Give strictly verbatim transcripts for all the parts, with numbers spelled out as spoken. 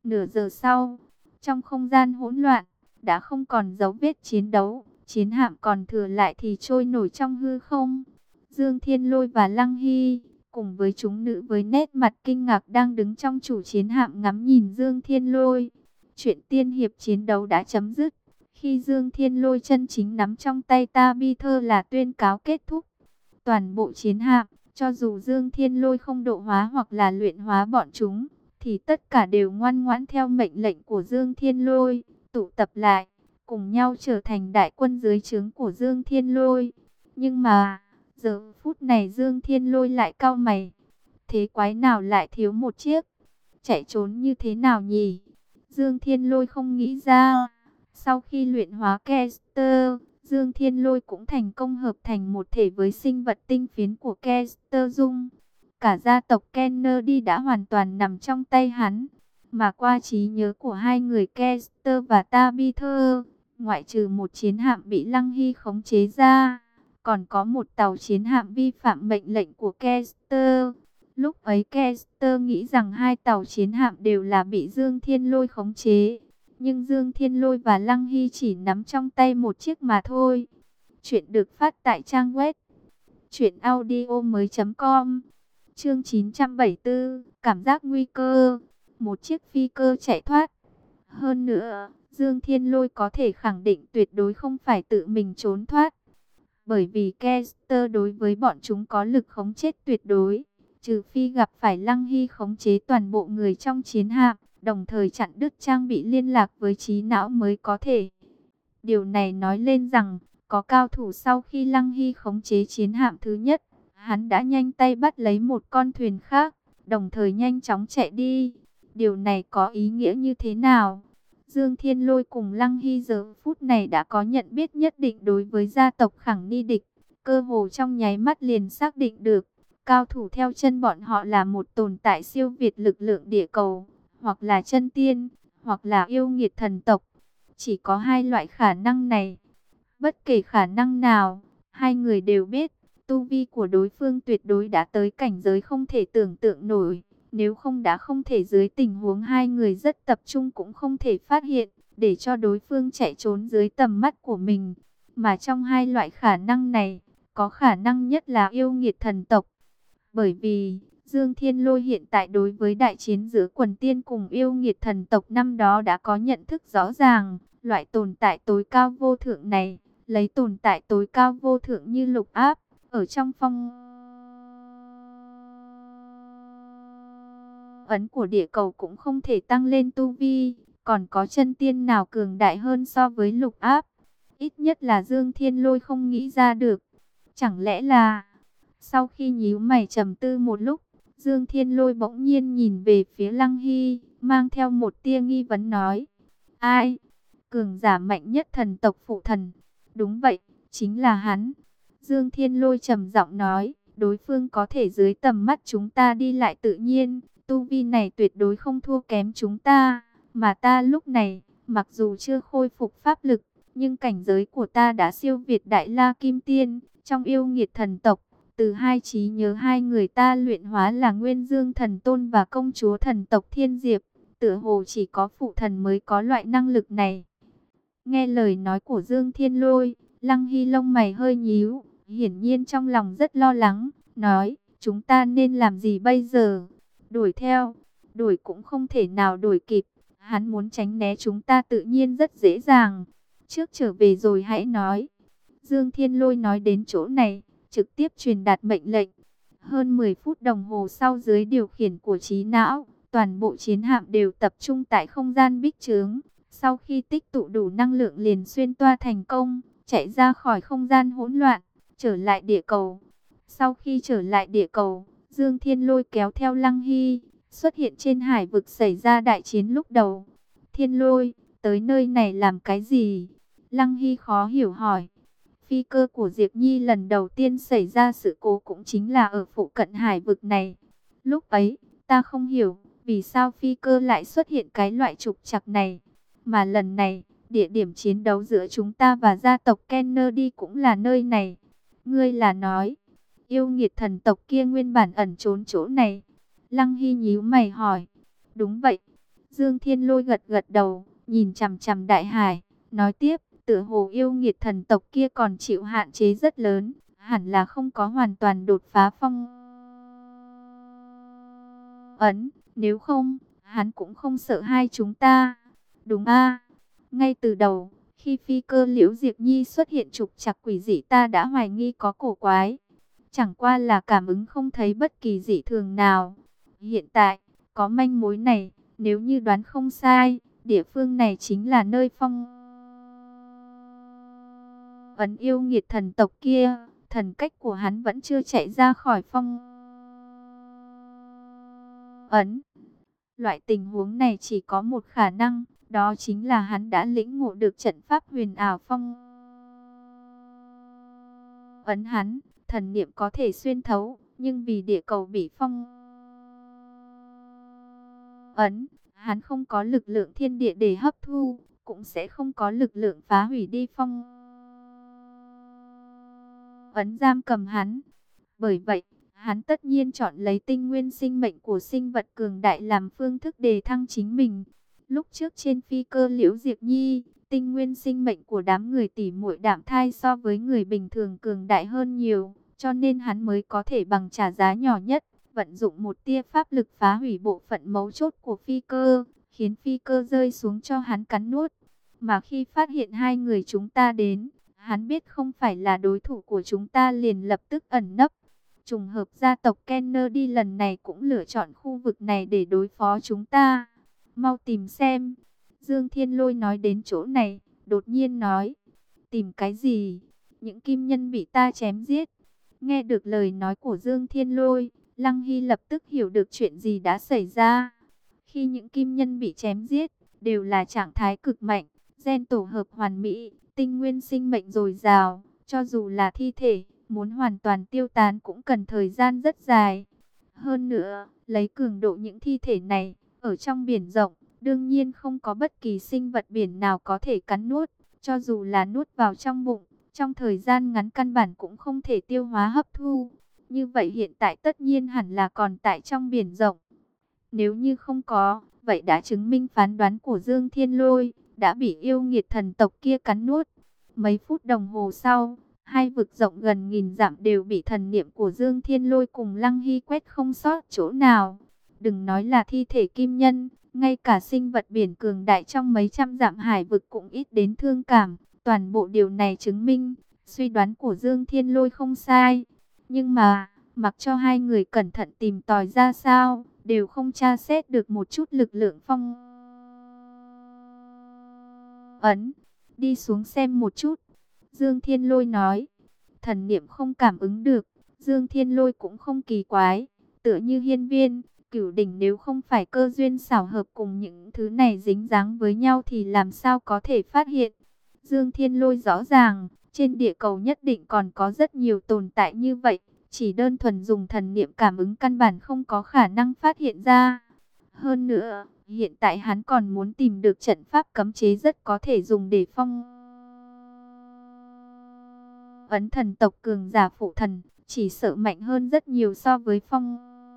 Nửa giờ sau, trong không gian hỗn loạn, đã không còn dấu vết chiến đấu, chiến hạm còn thừa lại thì trôi nổi trong hư không. Dương Thiên Lôi và Lăng Hy, cùng với chúng nữ với nét mặt kinh ngạc đang đứng trong chủ chiến hạm ngắm nhìn Dương Thiên Lôi. Chuyện tiên hiệp chiến đấu đã chấm dứt. Khi Dương Thiên Lôi chân chính nắm trong tay Tabitha là tuyên cáo kết thúc. Toàn bộ chiến hạm, cho dù Dương Thiên Lôi không độ hóa hoặc là luyện hóa bọn chúng, thì tất cả đều ngoan ngoãn theo mệnh lệnh của Dương Thiên Lôi, tụ tập lại, cùng nhau trở thành đại quân dưới trướng của Dương Thiên Lôi. Nhưng mà, giờ phút này Dương Thiên Lôi lại cau mày. Thế quái nào lại thiếu một chiếc? Chạy trốn như thế nào nhỉ? Dương Thiên Lôi không nghĩ ra. Sau khi luyện hóa Kester, Dương Thiên Lôi cũng thành công hợp thành một thể với sinh vật tinh phiến của Kester Dung. Cả gia tộc Kennedy đã hoàn toàn nằm trong tay hắn. Mà qua trí nhớ của hai người Kester và Tabitha, ngoại trừ một chiến hạm bị Lăng Hy khống chế ra, còn có một tàu chiến hạm vi phạm mệnh lệnh của Kester. Lúc ấy Kester nghĩ rằng hai tàu chiến hạm đều là bị Dương Thiên Lôi khống chế. Nhưng Dương Thiên Lôi và Lăng Hy chỉ nắm trong tay một chiếc mà thôi. Chuyện được phát tại trang web truyện audio mới chấm com. Chương chín trăm bảy mươi tư, cảm giác nguy cơ. Một chiếc phi cơ chạy thoát. Hơn nữa, Dương Thiên Lôi có thể khẳng định tuyệt đối không phải tự mình trốn thoát. Bởi vì Kester đối với bọn chúng có lực khống chết tuyệt đối. Trừ phi gặp phải Lăng Hy khống chế toàn bộ người trong chiến hạm, đồng thời chặn đứt trang bị liên lạc với trí não mới có thể. Điều này nói lên rằng, có cao thủ sau khi Lăng Hy khống chế chiến hạm thứ nhất, hắn đã nhanh tay bắt lấy một con thuyền khác, đồng thời nhanh chóng chạy đi. Điều này có ý nghĩa như thế nào? Dương Thiên Lôi cùng Lăng Hy giờ phút này đã có nhận biết nhất định đối với gia tộc Khẳng Ni Địch. Cơ hồ trong nháy mắt liền xác định được, cao thủ theo chân bọn họ là một tồn tại siêu việt lực lượng địa cầu, hoặc là chân tiên, hoặc là yêu nghiệt thần tộc. Chỉ có hai loại khả năng này. Bất kể khả năng nào, hai người đều biết, tu vi của đối phương tuyệt đối đã tới cảnh giới không thể tưởng tượng nổi. Nếu không đã không thể dưới tình huống hai người rất tập trung cũng không thể phát hiện, để cho đối phương chạy trốn dưới tầm mắt của mình. Mà trong hai loại khả năng này, có khả năng nhất là yêu nghiệt thần tộc. Bởi vì, Dương Thiên Lôi hiện tại đối với đại chiến giữa quần tiên cùng yêu nghiệt thần tộc năm đó đã có nhận thức rõ ràng. Loại tồn tại tối cao vô thượng này, lấy tồn tại tối cao vô thượng như Lục Áp, ở trong phong ấn của địa cầu cũng không thể tăng lên tu vi. Còn có chân tiên nào cường đại hơn so với Lục Áp? Ít nhất là Dương Thiên Lôi không nghĩ ra được. Chẳng lẽ là... Sau khi nhíu mày trầm tư một lúc, Dương Thiên Lôi bỗng nhiên nhìn về phía Lăng Hy, mang theo một tia nghi vấn nói. Ai? Cường giả mạnh nhất thần tộc phụ thần. Đúng vậy, chính là hắn. Dương Thiên Lôi trầm giọng nói, đối phương có thể dưới tầm mắt chúng ta đi lại tự nhiên, tu vi này tuyệt đối không thua kém chúng ta. Mà ta lúc này, mặc dù chưa khôi phục pháp lực, nhưng cảnh giới của ta đã siêu việt Đại La Kim Tiên, trong yêu nghiệt thần tộc. Từ hai trí nhớ hai người ta luyện hóa là Nguyên Dương Thần Tôn và Công Chúa Thần tộc Thiên Diệp. Tựa hồ chỉ có phụ thần mới có loại năng lực này. Nghe lời nói của Dương Thiên Lôi, Lăng Hy lông mày hơi nhíu, hiển nhiên trong lòng rất lo lắng, nói, chúng ta nên làm gì bây giờ? Đuổi theo, đuổi cũng không thể nào đuổi kịp, hắn muốn tránh né chúng ta tự nhiên rất dễ dàng. Trước trở về rồi hãy nói. Dương Thiên Lôi nói đến chỗ này, trực tiếp truyền đạt mệnh lệnh. Hơn mười phút đồng hồ sau dưới điều khiển của trí não, toàn bộ chiến hạm đều tập trung tại không gian bích trướng. Sau khi tích tụ đủ năng lượng liền xuyên toa thành công, chạy ra khỏi không gian hỗn loạn, trở lại địa cầu. Sau khi trở lại địa cầu, Dương Thiên Lôi kéo theo Lăng Hy, xuất hiện trên hải vực xảy ra đại chiến lúc đầu. Thiên Lôi, tới nơi này làm cái gì? Lăng Hy khó hiểu hỏi. Phi cơ của Diệp Nhi lần đầu tiên xảy ra sự cố cũng chính là ở phụ cận hải vực này. Lúc ấy, ta không hiểu, vì sao phi cơ lại xuất hiện cái loại trục trặc này. Mà lần này, địa điểm chiến đấu giữa chúng ta và gia tộc Kennedy cũng là nơi này. Ngươi là nói, yêu nghiệt thần tộc kia nguyên bản ẩn trốn chỗ này. Lăng Hy nhíu mày hỏi. Đúng vậy. Dương Thiên Lôi gật gật đầu, nhìn chằm chằm đại hải, nói tiếp, tựa hồ yêu nghiệt thần tộc kia còn chịu hạn chế rất lớn, hẳn là không có hoàn toàn đột phá phong ấn, nếu không, hắn cũng không sợ hai chúng ta. Đúng a, ngay từ đầu, khi phi cơ Liễu Diệp Nhi xuất hiện trục trặc quỷ dị ta đã hoài nghi có cổ quái. Chẳng qua là cảm ứng không thấy bất kỳ dị thường nào. Hiện tại, có manh mối này, nếu như đoán không sai, địa phương này chính là nơi phong ấn yêu nghiệt thần tộc kia. Thần cách của hắn vẫn chưa chạy ra khỏi phong ấn. Loại tình huống này chỉ có một khả năng, đó chính là hắn đã lĩnh ngộ được trận pháp huyền ảo phong ấn hắn. Thần niệm có thể xuyên thấu, nhưng vì địa cầu bị phong ấn, hắn không có lực lượng thiên địa để hấp thu, cũng sẽ không có lực lượng phá hủy đi phong ấn giam cầm hắn. Bởi vậy, hắn tất nhiên chọn lấy tinh nguyên sinh mệnh của sinh vật cường đại làm phương thức đề thăng chính mình. Lúc trước trên phi cơ Liễu Diệp Nhi, tinh nguyên sinh mệnh của đám người tỷ muội đạm thai so với người bình thường cường đại hơn nhiều, cho nên hắn mới có thể bằng trả giá nhỏ nhất, vận dụng một tia pháp lực phá hủy bộ phận mấu chốt của phi cơ, khiến phi cơ rơi xuống cho hắn cắn nuốt. Mà khi phát hiện hai người chúng ta đến, hắn biết không phải là đối thủ của chúng ta liền lập tức ẩn nấp. Trùng hợp gia tộc Kennedy lần này cũng lựa chọn khu vực này để đối phó chúng ta. Mau tìm xem. Dương Thiên Lôi nói đến chỗ này, đột nhiên nói. Tìm cái gì? Những kim nhân bị ta chém giết. Nghe được lời nói của Dương Thiên Lôi, Lăng Hy lập tức hiểu được chuyện gì đã xảy ra. Khi những kim nhân bị chém giết, đều là trạng thái cực mạnh, gen tổ hợp hoàn mỹ, tinh nguyên sinh mệnh dồi dào, cho dù là thi thể, muốn hoàn toàn tiêu tán cũng cần thời gian rất dài. Hơn nữa, lấy cường độ những thi thể này, ở trong biển rộng, đương nhiên không có bất kỳ sinh vật biển nào có thể cắn nuốt, cho dù là nuốt vào trong bụng, trong thời gian ngắn căn bản cũng không thể tiêu hóa hấp thu. Như vậy hiện tại tất nhiên hẳn là còn tại trong biển rộng. Nếu như không có, vậy đã chứng minh phán đoán của Dương Thiên Lôi đã bị yêu nghiệt thần tộc kia cắn nuốt. Mấy phút đồng hồ sau, hai vực rộng gần nghìn dặm đều bị thần niệm của Dương Thiên Lôi cùng Lăng Hy quét không sót chỗ nào. Đừng nói là thi thể kim nhân, ngay cả sinh vật biển cường đại trong mấy trăm dặm hải vực cũng ít đến thương cảm. Toàn bộ điều này chứng minh, suy đoán của Dương Thiên Lôi không sai. Nhưng mà, mặc cho hai người cẩn thận tìm tòi ra sao, đều không tra xét được một chút lực lượng phong ấn. Đi xuống xem một chút. Dương Thiên Lôi nói, thần niệm không cảm ứng được, Dương Thiên Lôi cũng không kỳ quái, tựa như hiên viên, cửu đỉnh nếu không phải cơ duyên xảo hợp cùng những thứ này dính dáng với nhau thì làm sao có thể phát hiện. Dương Thiên Lôi rõ ràng, trên địa cầu nhất định còn có rất nhiều tồn tại như vậy, chỉ đơn thuần dùng thần niệm cảm ứng căn bản không có khả năng phát hiện ra. Hơn nữa, hiện tại hắn còn muốn tìm được trận pháp cấm chế rất có thể dùng để phong ấn thần tộc cường giả phụ thần, chỉ sợ mạnh hơn rất nhiều so với phong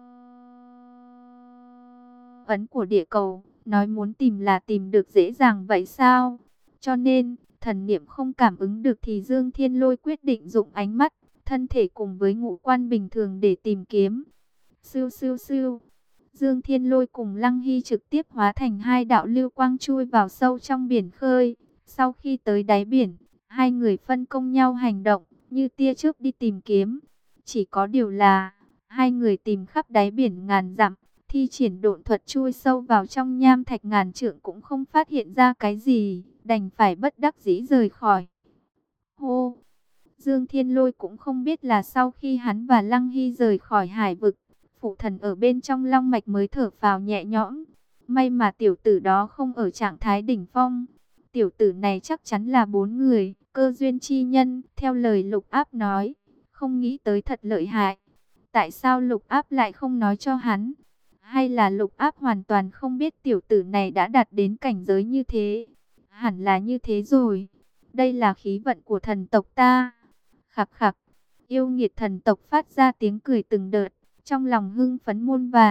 ấn của địa cầu. Nói muốn tìm là tìm được dễ dàng vậy sao? Cho nên, thần niệm không cảm ứng được thì Dương Thiên Lôi quyết định dùng ánh mắt, thân thể cùng với ngũ quan bình thường để tìm kiếm. Siêu siêu siêu. Dương Thiên Lôi cùng Lăng Hy trực tiếp hóa thành hai đạo lưu quang chui vào sâu trong biển khơi. Sau khi tới đáy biển, hai người phân công nhau hành động, như tia chớp đi tìm kiếm. Chỉ có điều là, hai người tìm khắp đáy biển ngàn dặm, thi triển độn thuật chui sâu vào trong nham thạch ngàn trượng cũng không phát hiện ra cái gì, đành phải bất đắc dĩ rời khỏi. Hô! Dương Thiên Lôi cũng không biết là sau khi hắn và Lăng Hy rời khỏi hải vực, phụ thần ở bên trong long mạch mới thở phào nhẹ nhõm. May mà tiểu tử đó không ở trạng thái đỉnh phong. Tiểu tử này chắc chắn là bốn người, cơ duyên chi nhân, theo lời Lục Áp nói. Không nghĩ tới thật lợi hại. Tại sao Lục Áp lại không nói cho hắn? Hay là Lục Áp hoàn toàn không biết tiểu tử này đã đạt đến cảnh giới như thế? Hẳn là như thế rồi. Đây là khí vận của thần tộc ta. Khặc khặc, yêu nghiệt thần tộc phát ra tiếng cười từng đợt, trong lòng hưng phấn muôn vàn,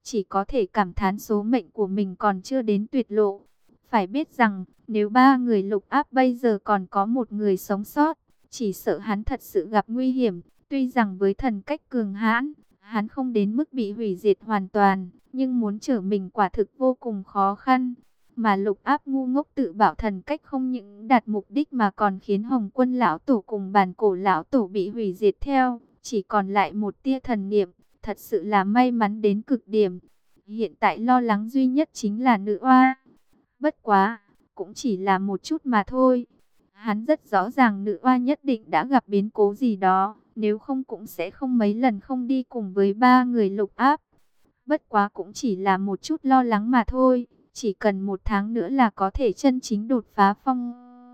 chỉ có thể cảm thán số mệnh của mình còn chưa đến tuyệt lộ. Phải biết rằng, nếu ba người Lục Áp bây giờ còn có một người sống sót, chỉ sợ hắn thật sự gặp nguy hiểm. Tuy rằng với thần cách cường hãn, hắn không đến mức bị hủy diệt hoàn toàn, nhưng muốn trở mình quả thực vô cùng khó khăn. Mà Lục Áp ngu ngốc tự bảo thần cách không những đạt mục đích mà còn khiến Hồng Quân lão tổ cùng Bàn Cổ lão tổ bị hủy diệt theo, chỉ còn lại một tia thần niệm, thật sự là may mắn đến cực điểm. Hiện tại lo lắng duy nhất chính là nữ oa. Bất quá, cũng chỉ là một chút mà thôi. Hắn rất rõ ràng nữ oa nhất định đã gặp biến cố gì đó, nếu không cũng sẽ không mấy lần không đi cùng với ba người Lục Áp. Bất quá cũng chỉ là một chút lo lắng mà thôi, chỉ cần một tháng nữa là có thể chân chính đột phá phong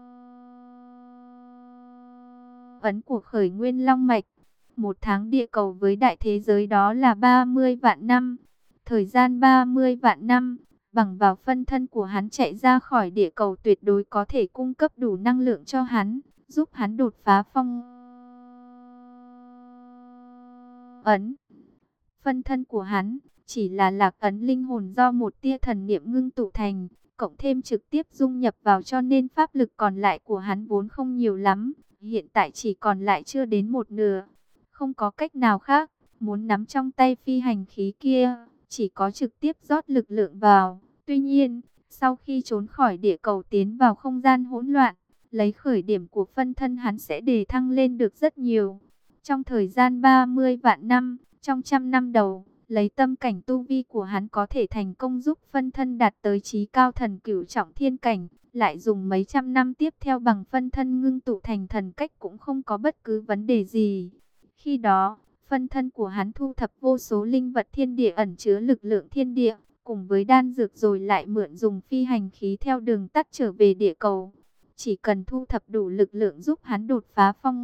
ấn của khởi nguyên long mạch. Một tháng địa cầu với đại thế giới đó là ba mươi vạn năm. Thời gian ba mươi vạn năm, bằng vào phân thân của hắn chạy ra khỏi địa cầu tuyệt đối có thể cung cấp đủ năng lượng cho hắn, giúp hắn đột phá phong ấn. Phân thân của hắn chỉ là lạc ấn linh hồn do một tia thần niệm ngưng tụ thành, cộng thêm trực tiếp dung nhập vào, cho nên pháp lực còn lại của hắn vốn không nhiều lắm, hiện tại chỉ còn lại chưa đến một nửa. Không có cách nào khác, muốn nắm trong tay phi hành khí kia, chỉ có trực tiếp rót lực lượng vào. Tuy nhiên, sau khi trốn khỏi địa cầu tiến vào không gian hỗn loạn, lấy khởi điểm của phân thân hắn sẽ đề thăng lên được rất nhiều. Trong thời gian ba mươi vạn năm, trong trăm năm đầu, lấy tâm cảnh tu vi của hắn có thể thành công giúp phân thân đạt tới chí cao thần cửu trọng thiên cảnh, lại dùng mấy trăm năm tiếp theo bằng phân thân ngưng tụ thành thần cách cũng không có bất cứ vấn đề gì. Khi đó, phân thân của hắn thu thập vô số linh vật thiên địa ẩn chứa lực lượng thiên địa, cùng với đan dược rồi lại mượn dùng phi hành khí theo đường tắt trở về địa cầu. Chỉ cần thu thập đủ lực lượng giúp hắn đột phá phong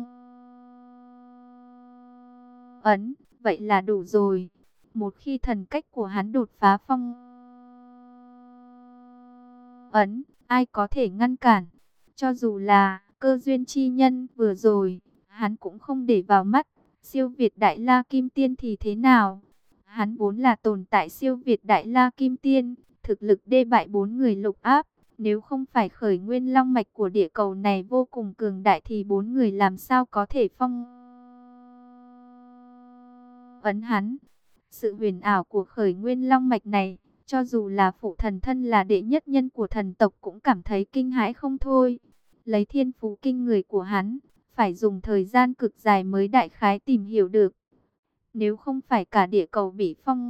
ấn, vậy là đủ rồi. Một khi thần cách của hắn đột phá phong ấn, ai có thể ngăn cản? Cho dù là cơ duyên chi nhân vừa rồi, hắn cũng không để vào mắt. Siêu Việt Đại La Kim Tiên thì thế nào? Hắn vốn là tồn tại siêu Việt Đại La Kim Tiên, thực lực đê bại bốn người Lục Áp. Nếu không phải khởi nguyên long mạch của địa cầu này vô cùng cường đại thì bốn người làm sao có thể phong ấn hắn? Sự huyền ảo của khởi nguyên long mạch này, cho dù là phụ thần thân là đệ nhất nhân của thần tộc cũng cảm thấy kinh hãi không thôi. Lấy thiên phú kinh người của hắn, phải dùng thời gian cực dài mới đại khái tìm hiểu được. Nếu không phải cả địa cầu bị phong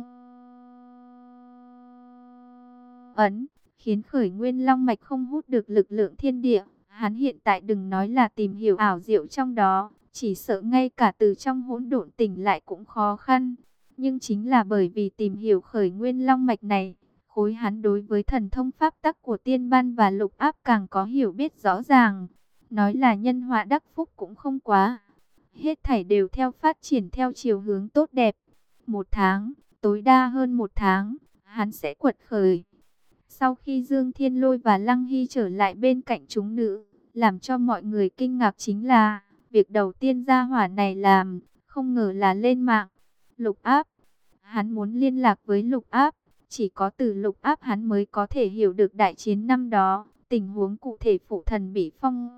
ấn, khiến khởi nguyên long mạch không hút được lực lượng thiên địa, hắn hiện tại đừng nói là tìm hiểu ảo diệu trong đó, chỉ sợ ngay cả từ trong hỗn độn tỉnh lại cũng khó khăn. Nhưng chính là bởi vì tìm hiểu khởi nguyên long mạch này, khối hắn đối với thần thông pháp tắc của tiên ban và Lục Áp càng có hiểu biết rõ ràng. Nói là nhân họa đắc phúc cũng không quá. Hết thảy đều theo phát triển theo chiều hướng tốt đẹp. Một tháng, tối đa hơn một tháng, hắn sẽ quật khởi. Sau khi Dương Thiên Lôi và Lăng Hy trở lại bên cạnh chúng nữ, làm cho mọi người kinh ngạc chính là, việc đầu tiên gia hỏa này làm, không ngờ là lên mạng. Lục Áp, hắn muốn liên lạc với Lục Áp, chỉ có từ Lục Áp hắn mới có thể hiểu được đại chiến năm đó, tình huống cụ thể phụ thần bị phong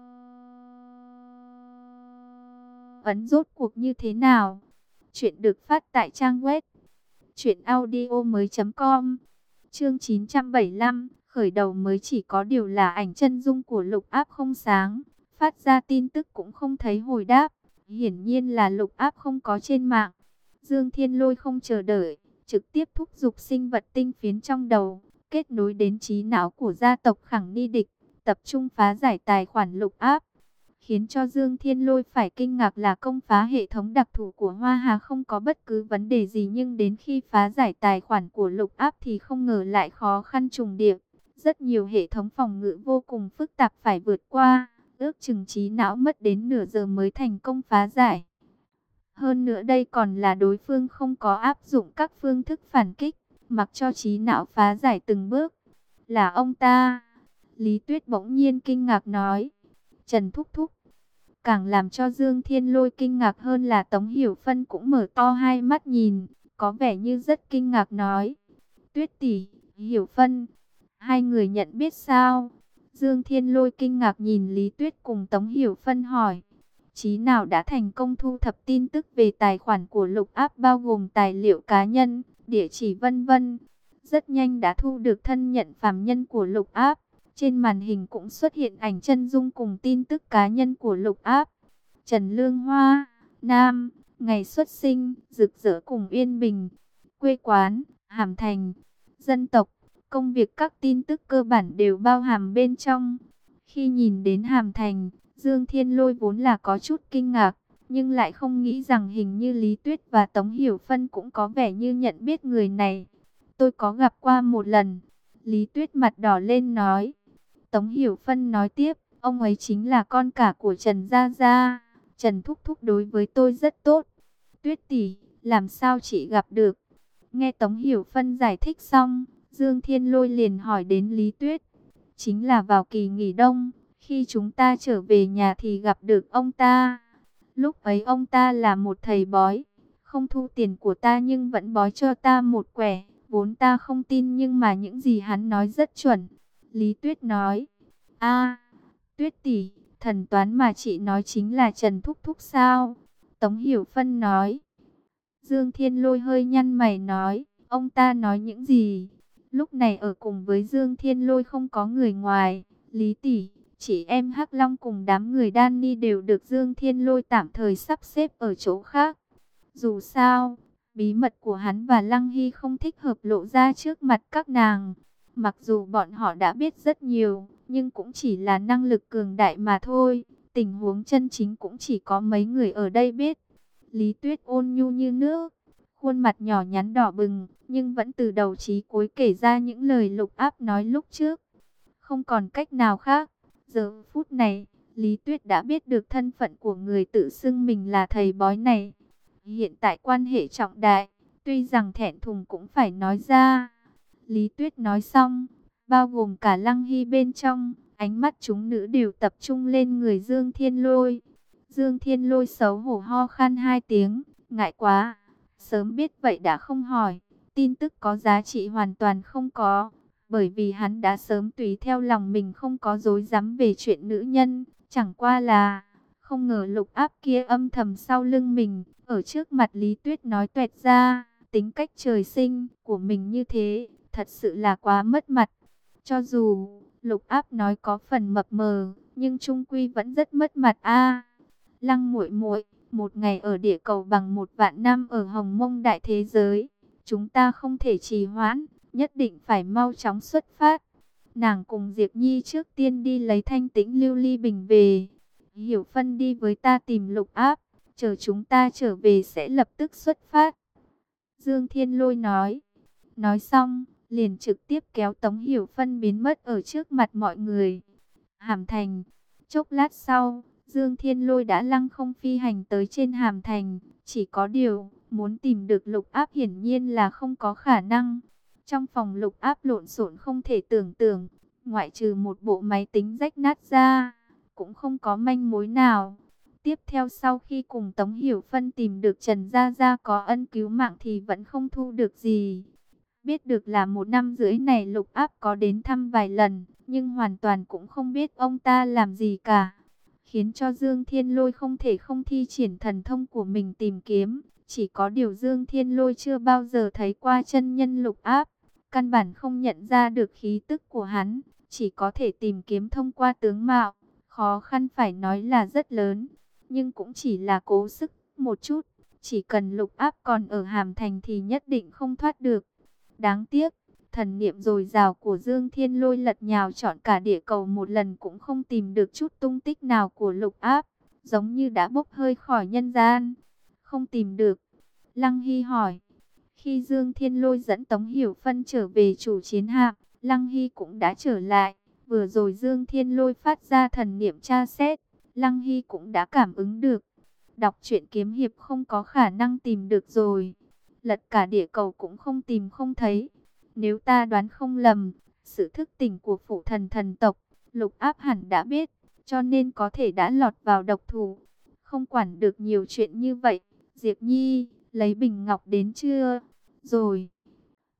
ấn rốt cuộc như thế nào. Chuyện được phát tại trang web truyện audio mới chấm com. Chương chín trăm bảy mươi lăm, khởi đầu mới chỉ có điều là ảnh chân dung của Lục Áp không sáng, phát ra tin tức cũng không thấy hồi đáp, hiển nhiên là Lục Áp không có trên mạng. Dương Thiên Lôi không chờ đợi, trực tiếp thúc giục sinh vật tinh phiến trong đầu, kết nối đến trí não của gia tộc Khẳng Ni Địch, tập trung phá giải tài khoản Lục Áp. Khiến cho Dương Thiên Lôi phải kinh ngạc là công phá hệ thống đặc thù của Hoa Hà không có bất cứ vấn đề gì, nhưng đến khi phá giải tài khoản của Lục Áp thì không ngờ lại khó khăn trùng điệp. Rất nhiều hệ thống phòng ngự vô cùng phức tạp phải vượt qua, ước chừng trí não mất đến nửa giờ mới thành công phá giải. Hơn nữa đây còn là đối phương không có áp dụng các phương thức phản kích, mặc cho trí não phá giải từng bước. Là ông ta. Lý Tuyết bỗng nhiên kinh ngạc nói. Trần Thúc Thúc. Càng làm cho Dương Thiên Lôi kinh ngạc hơn là Tống Hiểu Phân cũng mở to hai mắt nhìn, có vẻ như rất kinh ngạc nói. Tuyết tỷ, Hiểu Phân, hai người nhận biết sao? Dương Thiên Lôi kinh ngạc nhìn Lý Tuyết cùng Tống Hiểu Phân hỏi. Chí nào đã thành công thu thập tin tức về tài khoản của Lục Áp bao gồm tài liệu cá nhân, địa chỉ vân vân. Rất nhanh đã thu được thân nhận phàm nhân của Lục Áp. Trên màn hình cũng xuất hiện ảnh chân dung cùng tin tức cá nhân của Lục Áp. Trần Lương Hoa, Nam, ngày xuất sinh, rực rỡ cùng yên bình. Quê quán, Hàm Thành. Dân tộc, công việc, các tin tức cơ bản đều bao hàm bên trong. Khi nhìn đến Hàm Thành, Dương Thiên Lôi vốn là có chút kinh ngạc, nhưng lại không nghĩ rằng hình như Lý Tuyết và Tống Hiểu Phân cũng có vẻ như nhận biết người này. Tôi có gặp qua một lần. Lý Tuyết mặt đỏ lên nói. Tống Hiểu Phân nói tiếp, ông ấy chính là con cả của Trần Gia Gia. Trần Thúc Thúc đối với tôi rất tốt. Tuyết tỷ, làm sao chị gặp được? Nghe Tống Hiểu Phân giải thích xong, Dương Thiên Lôi liền hỏi đến Lý Tuyết. Chính là vào kỳ nghỉ đông, khi chúng ta trở về nhà thì gặp được ông ta. Lúc ấy ông ta là một thầy bói, không thu tiền của ta nhưng vẫn bói cho ta một quẻ. Vốn ta không tin nhưng mà những gì hắn nói rất chuẩn. Lý Tuyết nói, a Tuyết tỷ, thần toán mà chị nói chính là Trần Thúc Thúc sao? Tống Hiểu Phân nói. Dương Thiên Lôi hơi nhăn mày nói, ông ta nói những gì? Lúc này ở cùng với Dương Thiên Lôi không có người ngoài. Lý tỷ, chị em Hắc Long cùng đám người Danny đều được Dương Thiên Lôi tạm thời sắp xếp ở chỗ khác. Dù sao, bí mật của hắn và Lăng Hy không thích hợp lộ ra trước mặt các nàng. Mặc dù bọn họ đã biết rất nhiều, nhưng cũng chỉ là năng lực cường đại mà thôi. Tình huống chân chính cũng chỉ có mấy người ở đây biết. Lý Tuyết ôn nhu như nước, khuôn mặt nhỏ nhắn đỏ bừng, nhưng vẫn từ đầu chí cuối kể ra những lời Lục Áp nói lúc trước. Không còn cách nào khác. Giờ phút này, Lý Tuyết đã biết được thân phận của người tự xưng mình là thầy bói này. Hiện tại quan hệ trọng đại, tuy rằng thẹn thùng cũng phải nói ra. Lý Tuyết nói xong, bao gồm cả Lăng Hy bên trong, ánh mắt chúng nữ đều tập trung lên người Dương Thiên Lôi. Dương Thiên Lôi xấu hổ ho khan hai tiếng, ngại quá, sớm biết vậy đã không hỏi, tin tức có giá trị hoàn toàn không có, bởi vì hắn đã sớm tùy theo lòng mình không có dối dám về chuyện nữ nhân, chẳng qua là, không ngờ Lục Áp kia âm thầm sau lưng mình, ở trước mặt Lý Tuyết nói toẹt ra, tính cách trời sinh của mình như thế, thật sự là quá mất mặt. Cho dù Lục Áp nói có phần mập mờ, nhưng chung quy vẫn rất mất mặt a. Lăng muội muội, một ngày ở địa cầu bằng một vạn năm ở Hồng Mông đại thế giới, chúng ta không thể trì hoãn, nhất định phải mau chóng xuất phát. Nàng cùng Diệp Nhi trước tiên đi lấy thanh tĩnh lưu ly bình về. Hiểu Phân đi với ta tìm Lục Áp, chờ chúng ta trở về sẽ lập tức xuất phát. Dương Thiên Lôi nói. Nói xong, liền trực tiếp kéo Tống Hiểu Phân biến mất ở trước mặt mọi người. Hàm Thành. Chốc lát sau, Dương Thiên Lôi đã lăng không phi hành tới trên Hàm Thành. Chỉ có điều, muốn tìm được Lục Áp hiển nhiên là không có khả năng. Trong phòng Lục Áp lộn xộn không thể tưởng tượng, ngoại trừ một bộ máy tính rách nát ra, cũng không có manh mối nào. Tiếp theo sau khi cùng Tống Hiểu Phân tìm được Trần Gia Gia có ân cứu mạng thì vẫn không thu được gì. Biết được là một năm rưỡi này Lục Áp có đến thăm vài lần, nhưng hoàn toàn cũng không biết ông ta làm gì cả. Khiến cho Dương Thiên Lôi không thể không thi triển thần thông của mình tìm kiếm. Chỉ có điều Dương Thiên Lôi chưa bao giờ thấy qua chân nhân Lục Áp. Căn bản không nhận ra được khí tức của hắn, chỉ có thể tìm kiếm thông qua tướng mạo. Khó khăn phải nói là rất lớn, nhưng cũng chỉ là cố sức một chút. Chỉ cần Lục Áp còn ở Hàm Thành thì nhất định không thoát được. Đáng tiếc, thần niệm dồi dào của Dương Thiên Lôi lật nhào trọn cả địa cầu một lần cũng không tìm được chút tung tích nào của Lục Áp, giống như đã bốc hơi khỏi nhân gian. Không tìm được. Lăng Hy hỏi. Khi Dương Thiên Lôi dẫn Tống Hiểu Phân trở về chủ chiến hạm, Lăng Hy cũng đã trở lại. Vừa rồi Dương Thiên Lôi phát ra thần niệm tra xét, Lăng Hy cũng đã cảm ứng được. Đọc truyện kiếm hiệp không có khả năng tìm được rồi. Lật cả địa cầu cũng không tìm không thấy. Nếu ta đoán không lầm, sự thức tỉnh của phụ thần thần tộc, Lục Áp hẳn đã biết, cho nên có thể đã lọt vào độc thủ. Không quản được nhiều chuyện như vậy. Diệp Nhi, lấy bình ngọc đến chưa? Rồi.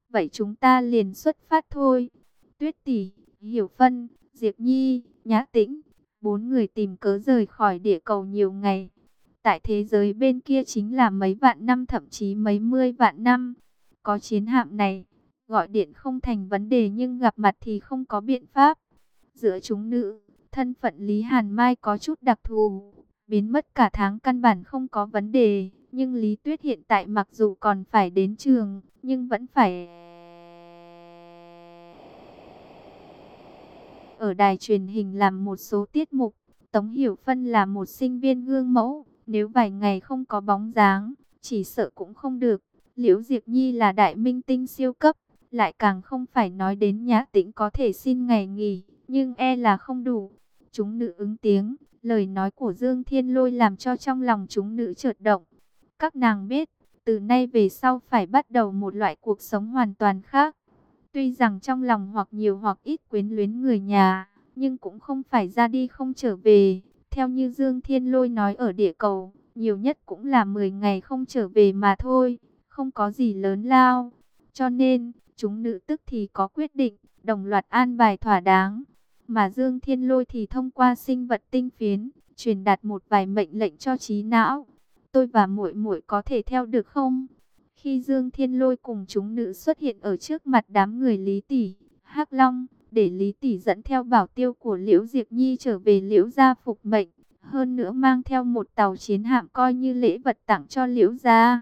vậy chúng ta liền xuất phát thôi. Tuyết tỷ, Hiểu Phân, Diệp Nhi, Nhã Tĩnh, bốn người tìm cớ rời khỏi địa cầu nhiều ngày. Tại thế giới bên kia chính là mấy vạn năm, thậm chí mấy mươi vạn năm. Có chiến hạm này, gọi điện không thành vấn đề, nhưng gặp mặt thì không có biện pháp. Giữa chúng nữ, thân phận Lý Hàn Mai có chút đặc thù, biến mất cả tháng căn bản không có vấn đề. Nhưng Lý Tuyết hiện tại mặc dù còn phải đến trường, nhưng vẫn phải ở đài truyền hình làm một số tiết mục. Tống Hiểu Phân là một sinh viên gương mẫu, nếu vài ngày không có bóng dáng, chỉ sợ cũng không được. Liễu Diệp Nhi là đại minh tinh siêu cấp, lại càng không phải nói đến. Nhã Tĩnh có thể xin ngày nghỉ, nhưng e là không đủ. Chúng nữ ứng tiếng, lời nói của Dương Thiên Lôi làm cho trong lòng chúng nữ chợt động. Các nàng biết, từ nay về sau phải bắt đầu một loại cuộc sống hoàn toàn khác. Tuy rằng trong lòng hoặc nhiều hoặc ít quyến luyến người nhà, nhưng cũng không phải ra đi không trở về. Theo như Dương Thiên Lôi nói, ở địa cầu, nhiều nhất cũng là mười ngày không trở về mà thôi, không có gì lớn lao. Cho nên, chúng nữ tức thì có quyết định, đồng loạt an bài thỏa đáng. Mà Dương Thiên Lôi thì thông qua sinh vật tinh phiến, truyền đạt một vài mệnh lệnh cho trí não. Tôi và muội muội có thể theo được không? Khi Dương Thiên Lôi cùng chúng nữ xuất hiện ở trước mặt đám người Lý Tỷ, Hắc Long, để Lý Tỷ dẫn theo bảo tiêu của Liễu Diệp Nhi trở về Liễu gia phục mệnh, hơn nữa mang theo một tàu chiến hạm coi như lễ vật tặng cho Liễu gia.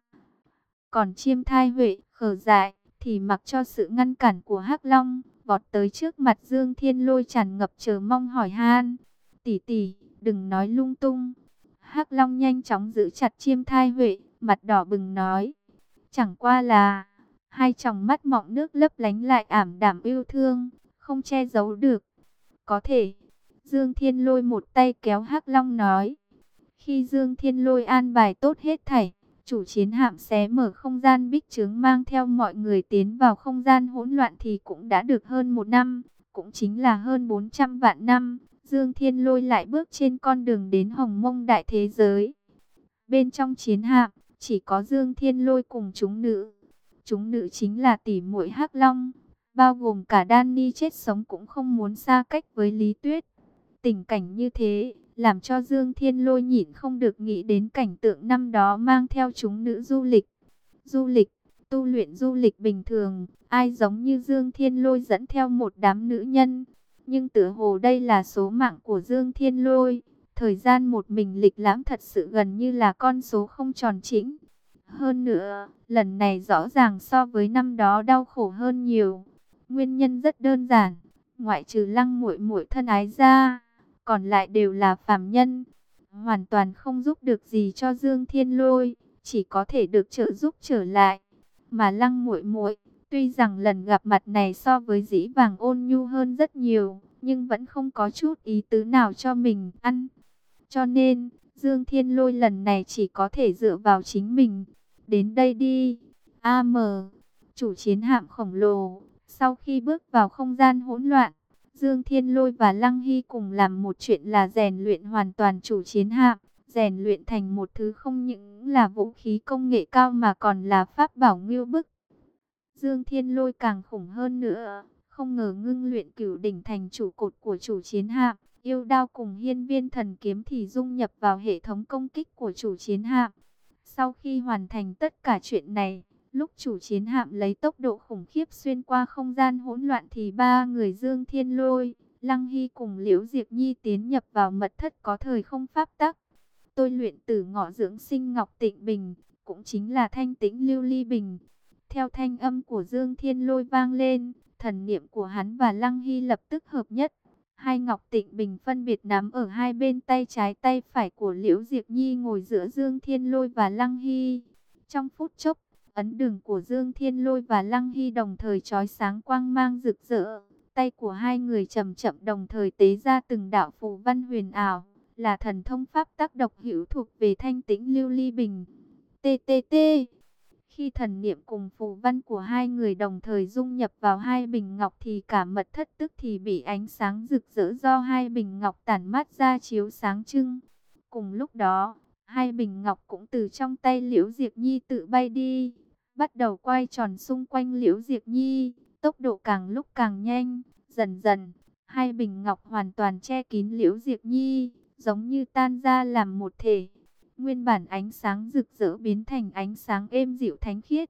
Còn Chiêm Thai Huệ, Khờ Dại thì mặc cho sự ngăn cản của Hắc Long, vọt tới trước mặt Dương Thiên Lôi tràn ngập chờ mong hỏi han. Tỷ tỷ, đừng nói lung tung. Hắc Long nhanh chóng giữ chặt Chiêm Thai Huệ, mặt đỏ bừng nói. Chẳng qua là, hai tròng mắt mọng nước lấp lánh lại ảm đạm yêu thương, không che giấu được. Có thể, Dương Thiên Lôi một tay kéo Hắc Long nói. Khi Dương Thiên Lôi an bài tốt hết thảy, chủ chiến hạm xé mở không gian bích chướng mang theo mọi người tiến vào không gian hỗn loạn thì cũng đã được hơn một năm, cũng chính là hơn bốn trăm vạn năm. Dương Thiên Lôi lại bước trên con đường đến Hồng Mông đại thế giới. Bên trong chiến hạm, chỉ có Dương Thiên Lôi cùng chúng nữ. Chúng nữ chính là tỷ muội Hắc Long, bao gồm cả Danny chết sống cũng không muốn xa cách với Lý Tuyết. Tình cảnh như thế, làm cho Dương Thiên Lôi nhịn không được nghĩ đến cảnh tượng năm đó mang theo chúng nữ du lịch. Du lịch, tu luyện du lịch bình thường, ai giống như Dương Thiên Lôi dẫn theo một đám nữ nhân. Nhưng tựa hồ đây là số mạng của Dương Thiên Lôi. Thời gian một mình lịch lãm thật sự gần như là con số không tròn chỉnh. Hơn nữa, lần này rõ ràng so với năm đó đau khổ hơn nhiều. Nguyên nhân rất đơn giản, ngoại trừ Lăng muội muội thân ái ra, còn lại đều là phàm nhân, hoàn toàn không giúp được gì cho Dương Thiên Lôi, chỉ có thể được trợ giúp trở lại. Mà Lăng muội muội, tuy rằng lần gặp mặt này so với dĩ vàng ôn nhu hơn rất nhiều, nhưng vẫn không có chút ý tứ nào cho mình ăn. Cho nên, Dương Thiên Lôi lần này chỉ có thể dựa vào chính mình. Đến đây đi. a em, chủ chiến hạm khổng lồ, sau khi bước vào không gian hỗn loạn, Dương Thiên Lôi và Lăng Hy cùng làm một chuyện là rèn luyện hoàn toàn chủ chiến hạm, rèn luyện thành một thứ không những là vũ khí công nghệ cao mà còn là pháp bảo ngưu bức. Dương Thiên Lôi càng khủng hơn nữa, không ngờ ngưng luyện cửu đỉnh thành trụ cột của chủ chiến hạm, yêu đao cùng hiên viên thần kiếm thì dung nhập vào hệ thống công kích của chủ chiến hạm. Sau khi hoàn thành tất cả chuyện này, lúc chủ chiến hạm lấy tốc độ khủng khiếp xuyên qua không gian hỗn loạn thì ba người Dương Thiên Lôi, Lăng Hy cùng Liễu Diệp Nhi tiến nhập vào mật thất có thời không pháp tắc. Tôi luyện tử ngọ dưỡng sinh Ngọc Tịnh Bình, cũng chính là thanh tĩnh lưu ly bình. Theo thanh âm của Dương Thiên Lôi vang lên, thần niệm của hắn và Lăng Hy lập tức hợp nhất. Hai Ngọc Tịnh Bình phân biệt nắm ở hai bên tay trái tay phải của Liễu Diệp Nhi, ngồi giữa Dương Thiên Lôi và Lăng Hy. Trong phút chốc, ấn đường của Dương Thiên Lôi và Lăng Hy đồng thời chói sáng quang mang rực rỡ. Tay của hai người chậm chậm đồng thời tế ra từng đạo phù văn huyền ảo, là thần thông pháp tác độc hữu thuộc về thanh tĩnh lưu ly bình. tê tê tê. Khi thần niệm cùng phù văn của hai người đồng thời dung nhập vào hai bình ngọc thì cả mật thất tức thì bị ánh sáng rực rỡ do hai bình ngọc tản mát ra chiếu sáng trưng. Cùng lúc đó, hai bình ngọc cũng từ trong tay Liễu Diệp Nhi tự bay đi, bắt đầu quay tròn xung quanh Liễu Diệp Nhi, tốc độ càng lúc càng nhanh. Dần dần, hai bình ngọc hoàn toàn che kín Liễu Diệp Nhi, giống như tan ra làm một thể. Nguyên bản ánh sáng rực rỡ biến thành ánh sáng êm dịu thánh khiết.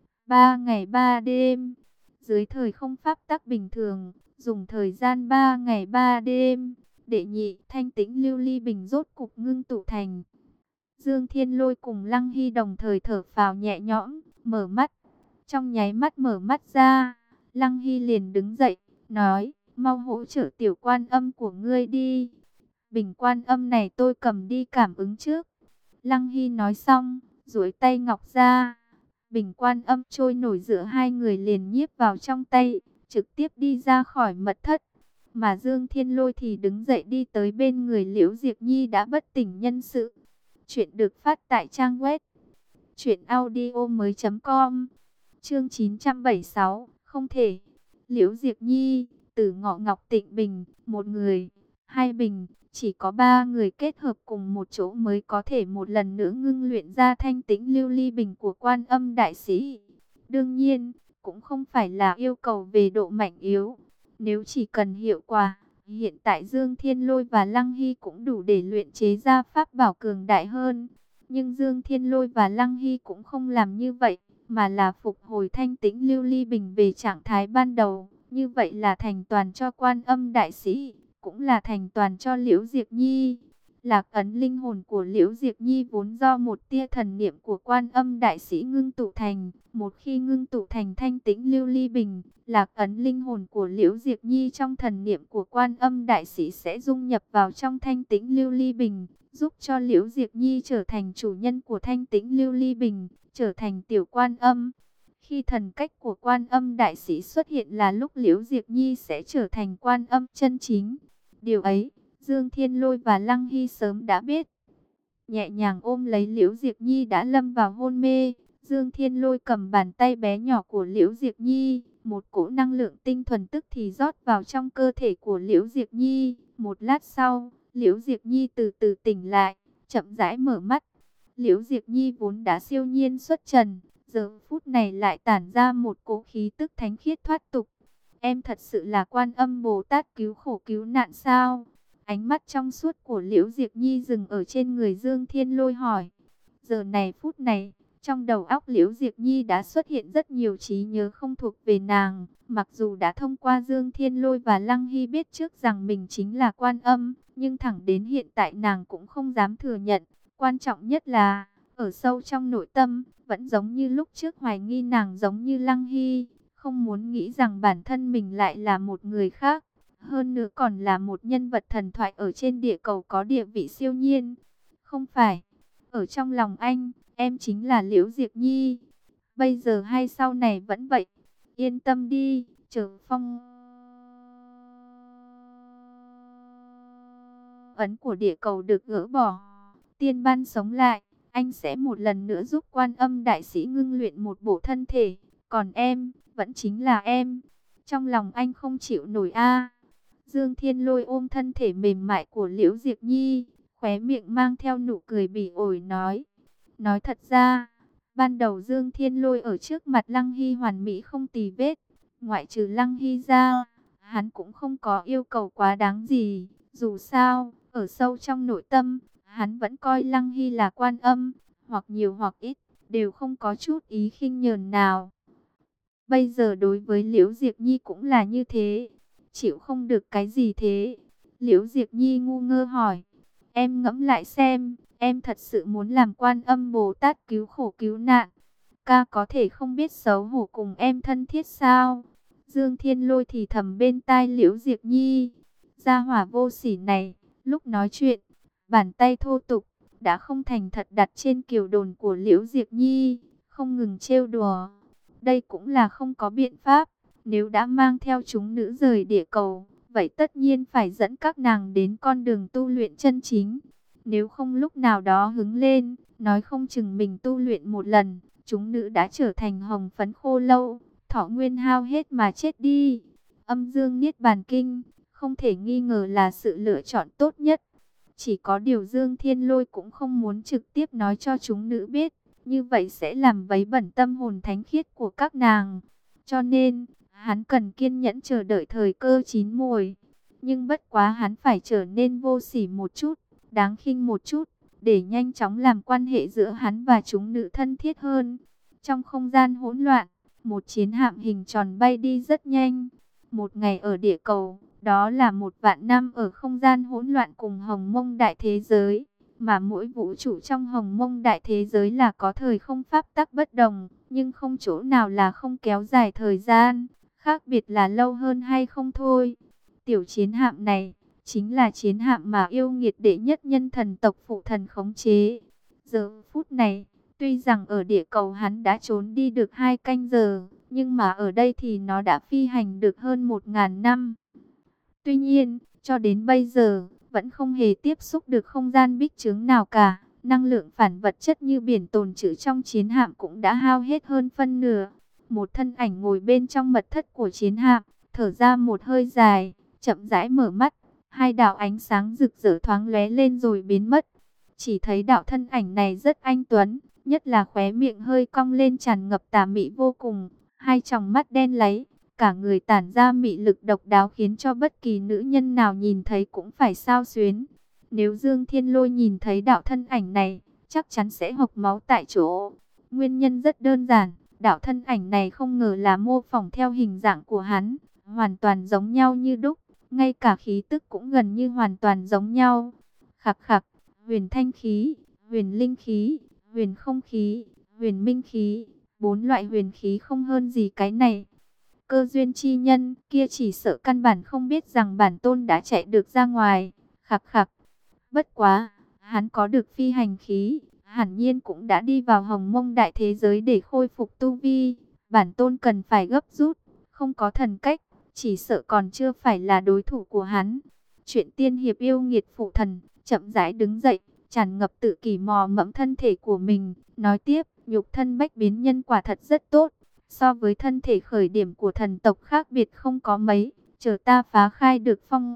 Ba ngày ba đêm, dưới thời không pháp tắc bình thường, dùng thời gian ba ngày ba đêm, đệ nhị thanh tĩnh lưu ly bình rốt cục ngưng tụ thành. Dương Thiên Lôi cùng Lăng Hy đồng thời thở phào nhẹ nhõm, mở mắt. Trong nháy mắt mở mắt ra, Lăng Hy liền đứng dậy, nói, mau hỗ trợ tiểu quan âm của ngươi đi. Bình quan âm này tôi cầm đi cảm ứng trước. Lăng Hy nói xong, duỗi tay ngọc ra. Bình quan âm trôi nổi giữa hai người liền nhiếp vào trong tay, trực tiếp đi ra khỏi mật thất. Mà Dương Thiên Lôi thì đứng dậy đi tới bên người Liễu Diệp Nhi đã bất tỉnh nhân sự. Chuyện được phát tại trang web truyện audio mới chấm com. Chương chín trăm bảy mươi sáu, không thể. Liễu Diệp Nhi, Tử Ngọ Ngọc Tịnh Bình, một người, hai bình, chỉ có ba người kết hợp cùng một chỗ mới có thể một lần nữa ngưng luyện ra thanh tĩnh lưu ly bình của Quan Âm đại sĩ. Đương nhiên, cũng không phải là yêu cầu về độ mạnh yếu. Nếu chỉ cần hiệu quả, hiện tại Dương Thiên Lôi và Lăng Hy cũng đủ để luyện chế ra pháp bảo cường đại hơn. Nhưng Dương Thiên Lôi và Lăng Hy cũng không làm như vậy, mà là phục hồi thanh tĩnh lưu ly bình về trạng thái ban đầu. Như vậy là thành toàn cho Quan Âm đại sĩ, cũng là thành toàn cho Liễu Diệp Nhi. Lạc ấn linh hồn của Liễu Diệp Nhi vốn do một tia thần niệm của Quan Âm đại sĩ ngưng tụ thành. Một khi ngưng tụ thành thanh tĩnh lưu ly bình, lạc ấn linh hồn của Liễu Diệp Nhi trong thần niệm của Quan Âm đại sĩ sẽ dung nhập vào trong thanh tĩnh lưu ly bình, giúp cho Liễu Diệp Nhi trở thành chủ nhân của thanh tĩnh lưu ly bình, trở thành tiểu Quan Âm. Khi thần cách của Quan Âm đại sĩ xuất hiện là lúc Liễu Diệp Nhi sẽ trở thành Quan Âm chân chính. Điều ấy, Dương Thiên Lôi và Lăng Hy sớm đã biết. Nhẹ nhàng ôm lấy Liễu Diệp Nhi đã lâm vào hôn mê, Dương Thiên Lôi cầm bàn tay bé nhỏ của Liễu Diệp Nhi, một cỗ năng lượng tinh thuần tức thì rót vào trong cơ thể của Liễu Diệp Nhi. Một lát sau, Liễu Diệp Nhi từ từ tỉnh lại, chậm rãi mở mắt. Liễu Diệp Nhi vốn đã siêu nhiên xuất trần, giờ phút này lại tản ra một cỗ khí tức thánh khiết thoát tục. Em thật sự là Quan Âm Bồ Tát cứu khổ cứu nạn sao? Ánh mắt trong suốt của Liễu Diệp Nhi dừng ở trên người Dương Thiên Lôi hỏi. Giờ này phút này, trong đầu óc Liễu Diệp Nhi đã xuất hiện rất nhiều trí nhớ không thuộc về nàng. Mặc dù đã thông qua Dương Thiên Lôi và Lăng Hy biết trước rằng mình chính là Quan Âm, nhưng thẳng đến hiện tại nàng cũng không dám thừa nhận. Quan trọng nhất là, ở sâu trong nội tâm, vẫn giống như lúc trước hoài nghi nàng giống như Lăng Hy, không muốn nghĩ rằng bản thân mình lại là một người khác. Hơn nữa còn là một nhân vật thần thoại ở trên địa cầu có địa vị siêu nhiên. Không phải, ở trong lòng anh, em chính là Liễu Diệp Nhi. Bây giờ hay sau này vẫn vậy. Yên tâm đi, chờ phong ấn của địa cầu được gỡ bỏ, tiên ban sống lại, anh sẽ một lần nữa giúp Quan Âm đại sĩ ngưng luyện một bộ thân thể. Còn em, vẫn chính là em. Trong lòng anh không chịu nổi a. Dương Thiên Lôi ôm thân thể mềm mại của Liễu Diệp Nhi, khóe miệng mang theo nụ cười bỉ ổi nói. Nói thật ra, ban đầu Dương Thiên Lôi ở trước mặt Lăng Hy hoàn mỹ không tì vết. Ngoại trừ Lăng Hy ra, hắn cũng không có yêu cầu quá đáng gì. Dù sao, ở sâu trong nội tâm, hắn vẫn coi Lăng Hy là Quan Âm, hoặc nhiều hoặc ít, đều không có chút ý khinh nhờn nào. Bây giờ đối với Liễu Diệp Nhi cũng là như thế. Chịu không được cái gì thế? Liễu Diệp Nhi ngu ngơ hỏi. Em ngẫm lại xem, em thật sự muốn làm Quan Âm Bồ Tát cứu khổ cứu nạn. Ca có thể không biết xấu hổ cùng em thân thiết sao? Dương Thiên Lôi thì thầm bên tai Liễu Diệp Nhi. Gia hỏa vô sỉ này, lúc nói chuyện, bàn tay thô tục, đã không thành thật đặt trên kiều đồn của Liễu Diệp Nhi, không ngừng trêu đùa. Đây cũng là không có biện pháp. Nếu đã mang theo chúng nữ rời địa cầu, vậy tất nhiên phải dẫn các nàng đến con đường tu luyện chân chính. Nếu không lúc nào đó hứng lên, nói không chừng mình tu luyện một lần, chúng nữ đã trở thành hồng phấn khô lâu, thọ nguyên hao hết mà chết đi. Âm dương niết bàn kinh, không thể nghi ngờ là sự lựa chọn tốt nhất. Chỉ có điều Dương Thiên Lôi cũng không muốn trực tiếp nói cho chúng nữ biết, như vậy sẽ làm vấy bẩn tâm hồn thánh khiết của các nàng. Cho nên, hắn cần kiên nhẫn chờ đợi thời cơ chín muồi. Nhưng bất quá hắn phải trở nên vô sỉ một chút, đáng khinh một chút, để nhanh chóng làm quan hệ giữa hắn và chúng nữ thân thiết hơn. Trong không gian hỗn loạn, một chiến hạm hình tròn bay đi rất nhanh. Một ngày ở địa cầu, đó là một vạn năm ở không gian hỗn loạn cùng hồng mông đại thế giới. Mà mỗi vũ trụ trong hồng mông đại thế giới là có thời không pháp tắc bất đồng, nhưng không chỗ nào là không kéo dài thời gian, khác biệt là lâu hơn hay không thôi. Tiểu chiến hạm này, chính là chiến hạm mà yêu nghiệt đệ nhất nhân thần tộc phụ thần khống chế. Giờ phút này, tuy rằng ở địa cầu hắn đã trốn đi được hai canh giờ, nhưng mà ở đây thì nó đã phi hành được hơn một ngàn năm. Tuy nhiên, cho đến bây giờ, vẫn không hề tiếp xúc được không gian bích trướng nào cả. Năng lượng phản vật chất như biển tồn trữ trong chiến hạm cũng đã hao hết hơn phân nửa. Một thân ảnh ngồi bên trong mật thất của chiến hạm, thở ra một hơi dài, chậm rãi mở mắt. Hai đạo ánh sáng rực rỡ thoáng lóe lên rồi biến mất. Chỉ thấy đạo thân ảnh này rất anh tuấn, nhất là khóe miệng hơi cong lên tràn ngập tà mị vô cùng. Hai tròng mắt đen láy, cả người tản ra mị lực độc đáo khiến cho bất kỳ nữ nhân nào nhìn thấy cũng phải xao xuyến. Nếu Dương Thiên Lôi nhìn thấy đạo thân ảnh này, chắc chắn sẽ hộc máu tại chỗ. Nguyên nhân rất đơn giản, đạo thân ảnh này không ngờ là mô phỏng theo hình dạng của hắn, hoàn toàn giống nhau như đúc, ngay cả khí tức cũng gần như hoàn toàn giống nhau. Khặc khặc, huyền thanh khí, huyền linh khí, huyền không khí, huyền minh khí, bốn loại huyền khí không hơn gì cái này. Cơ duyên chi nhân kia chỉ sợ căn bản không biết rằng bản tôn đã chạy được ra ngoài. Khặc khặc. Bất quá, hắn có được phi hành khí, hẳn nhiên cũng đã đi vào hồng mông đại thế giới để khôi phục tu vi. Bản tôn cần phải gấp rút, không có thần cách, chỉ sợ còn chưa phải là đối thủ của hắn. Chuyện tiên hiệp yêu nghiệt phụ thần, chậm rãi đứng dậy, tràn ngập tự kỷ mò mẫm thân thể của mình, nói tiếp, nhục thân bách biến nhân quả thật rất tốt. So với thân thể khởi điểm của thần tộc khác biệt không có mấy, chờ ta phá khai được phong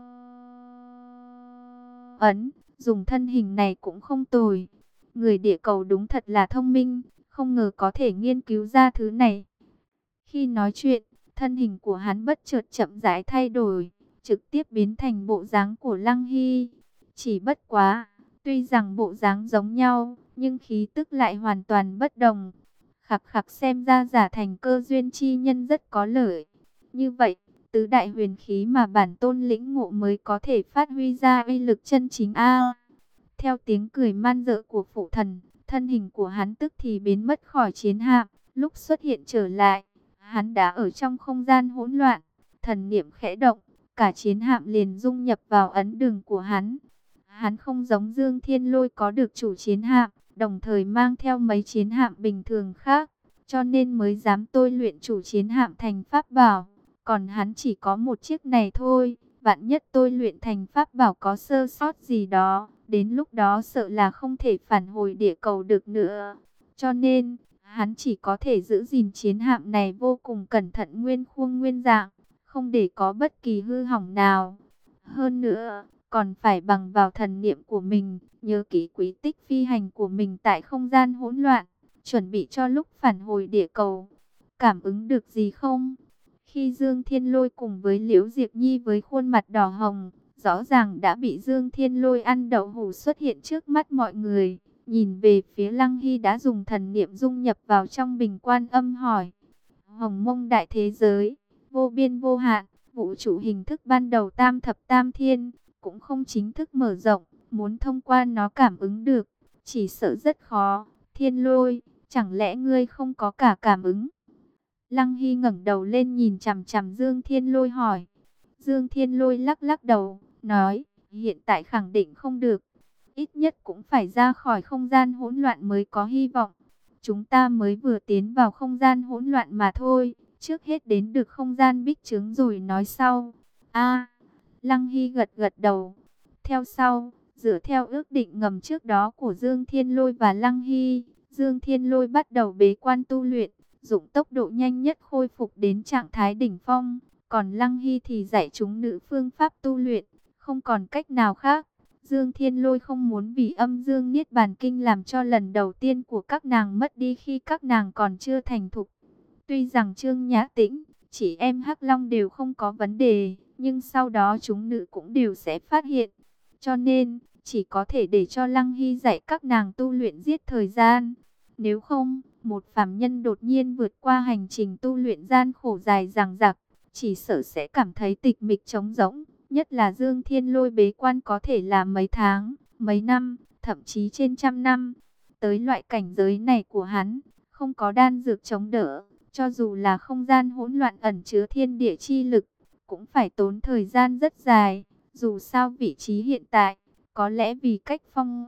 ấn, dùng thân hình này cũng không tồi. Người địa cầu đúng thật là thông minh, không ngờ có thể nghiên cứu ra thứ này. Khi nói chuyện, thân hình của hắn bất chợt chậm rãi thay đổi, trực tiếp biến thành bộ dáng của Lăng Hy. Chỉ bất quá, tuy rằng bộ dáng giống nhau, nhưng khí tức lại hoàn toàn bất đồng. Khặc khặc, xem ra giả thành cơ duyên chi nhân rất có lợi. Như vậy, tứ đại huyền khí mà bản tôn lĩnh ngộ mới có thể phát huy ra uy lực chân chính a. Theo tiếng cười man dợ của phụ thần, thân hình của hắn tức thì biến mất khỏi chiến hạm, lúc xuất hiện trở lại, hắn đã ở trong không gian hỗn loạn, thần niệm khẽ động, cả chiến hạm liền dung nhập vào ấn đường của hắn. Hắn không giống Dương Thiên Lôi có được chủ chiến hạm, đồng thời mang theo mấy chiến hạm bình thường khác, cho nên mới dám tôi luyện chủ chiến hạm thành pháp bảo. Còn hắn chỉ có một chiếc này thôi, vạn nhất tôi luyện thành pháp bảo có sơ sót gì đó, đến lúc đó sợ là không thể phản hồi địa cầu được nữa. Cho nên, hắn chỉ có thể giữ gìn chiến hạm này vô cùng cẩn thận nguyên khuôn nguyên dạng, không để có bất kỳ hư hỏng nào. Hơn nữa, còn phải bằng vào thần niệm của mình, nhớ kỹ quý tích phi hành của mình tại không gian hỗn loạn, chuẩn bị cho lúc phản hồi địa cầu. Cảm ứng được gì không? Khi Dương Thiên Lôi cùng với Liễu Diệp Nhi với khuôn mặt đỏ hồng, rõ ràng đã bị Dương Thiên Lôi ăn đậu hũ xuất hiện trước mắt mọi người, nhìn về phía Lăng Hy đã dùng thần niệm dung nhập vào trong bình quan âm hỏi. Hồng mông đại thế giới, vô biên vô hạn, vũ trụ hình thức ban đầu tam thập tam thiên, cũng không chính thức mở rộng, muốn thông qua nó cảm ứng được, chỉ sợ rất khó. Thiên Lôi, chẳng lẽ ngươi không có cả cảm ứng? Lăng Hy ngẩng đầu lên nhìn chằm chằm Dương Thiên Lôi hỏi. Dương Thiên Lôi lắc lắc đầu, nói, hiện tại khẳng định không được. Ít nhất cũng phải ra khỏi không gian hỗn loạn mới có hy vọng. Chúng ta mới vừa tiến vào không gian hỗn loạn mà thôi, trước hết đến được không gian bích trướng rồi nói sau. A, Lăng Hy gật gật đầu. Theo sau, dựa theo ước định ngầm trước đó của Dương Thiên Lôi và Lăng Hy, Dương Thiên Lôi bắt đầu bế quan tu luyện, dùng tốc độ nhanh nhất khôi phục đến trạng thái đỉnh phong. Còn Lăng Hy thì dạy chúng nữ phương pháp tu luyện, không còn cách nào khác. Dương Thiên Lôi không muốn vì âm dương niết bàn kinh làm cho lần đầu tiên của các nàng mất đi khi các nàng còn chưa thành thục. Tuy rằng Trương Nhã Tĩnh, chị em Hắc Long đều không có vấn đề, nhưng sau đó chúng nữ cũng đều sẽ phát hiện. Cho nên, chỉ có thể để cho Lăng Hy dạy các nàng tu luyện giết thời gian. Nếu không, một phàm nhân đột nhiên vượt qua hành trình tu luyện gian khổ dài dằng dặc, chỉ sợ sẽ cảm thấy tịch mịch trống rỗng. Nhất là Dương Thiên Lôi bế quan có thể là mấy tháng, mấy năm, thậm chí trên trăm năm. Tới loại cảnh giới này của hắn, không có đan dược chống đỡ, cho dù là không gian hỗn loạn ẩn chứa thiên địa chi lực, cũng phải tốn thời gian rất dài. Dù sao vị trí hiện tại, có lẽ vì cách phong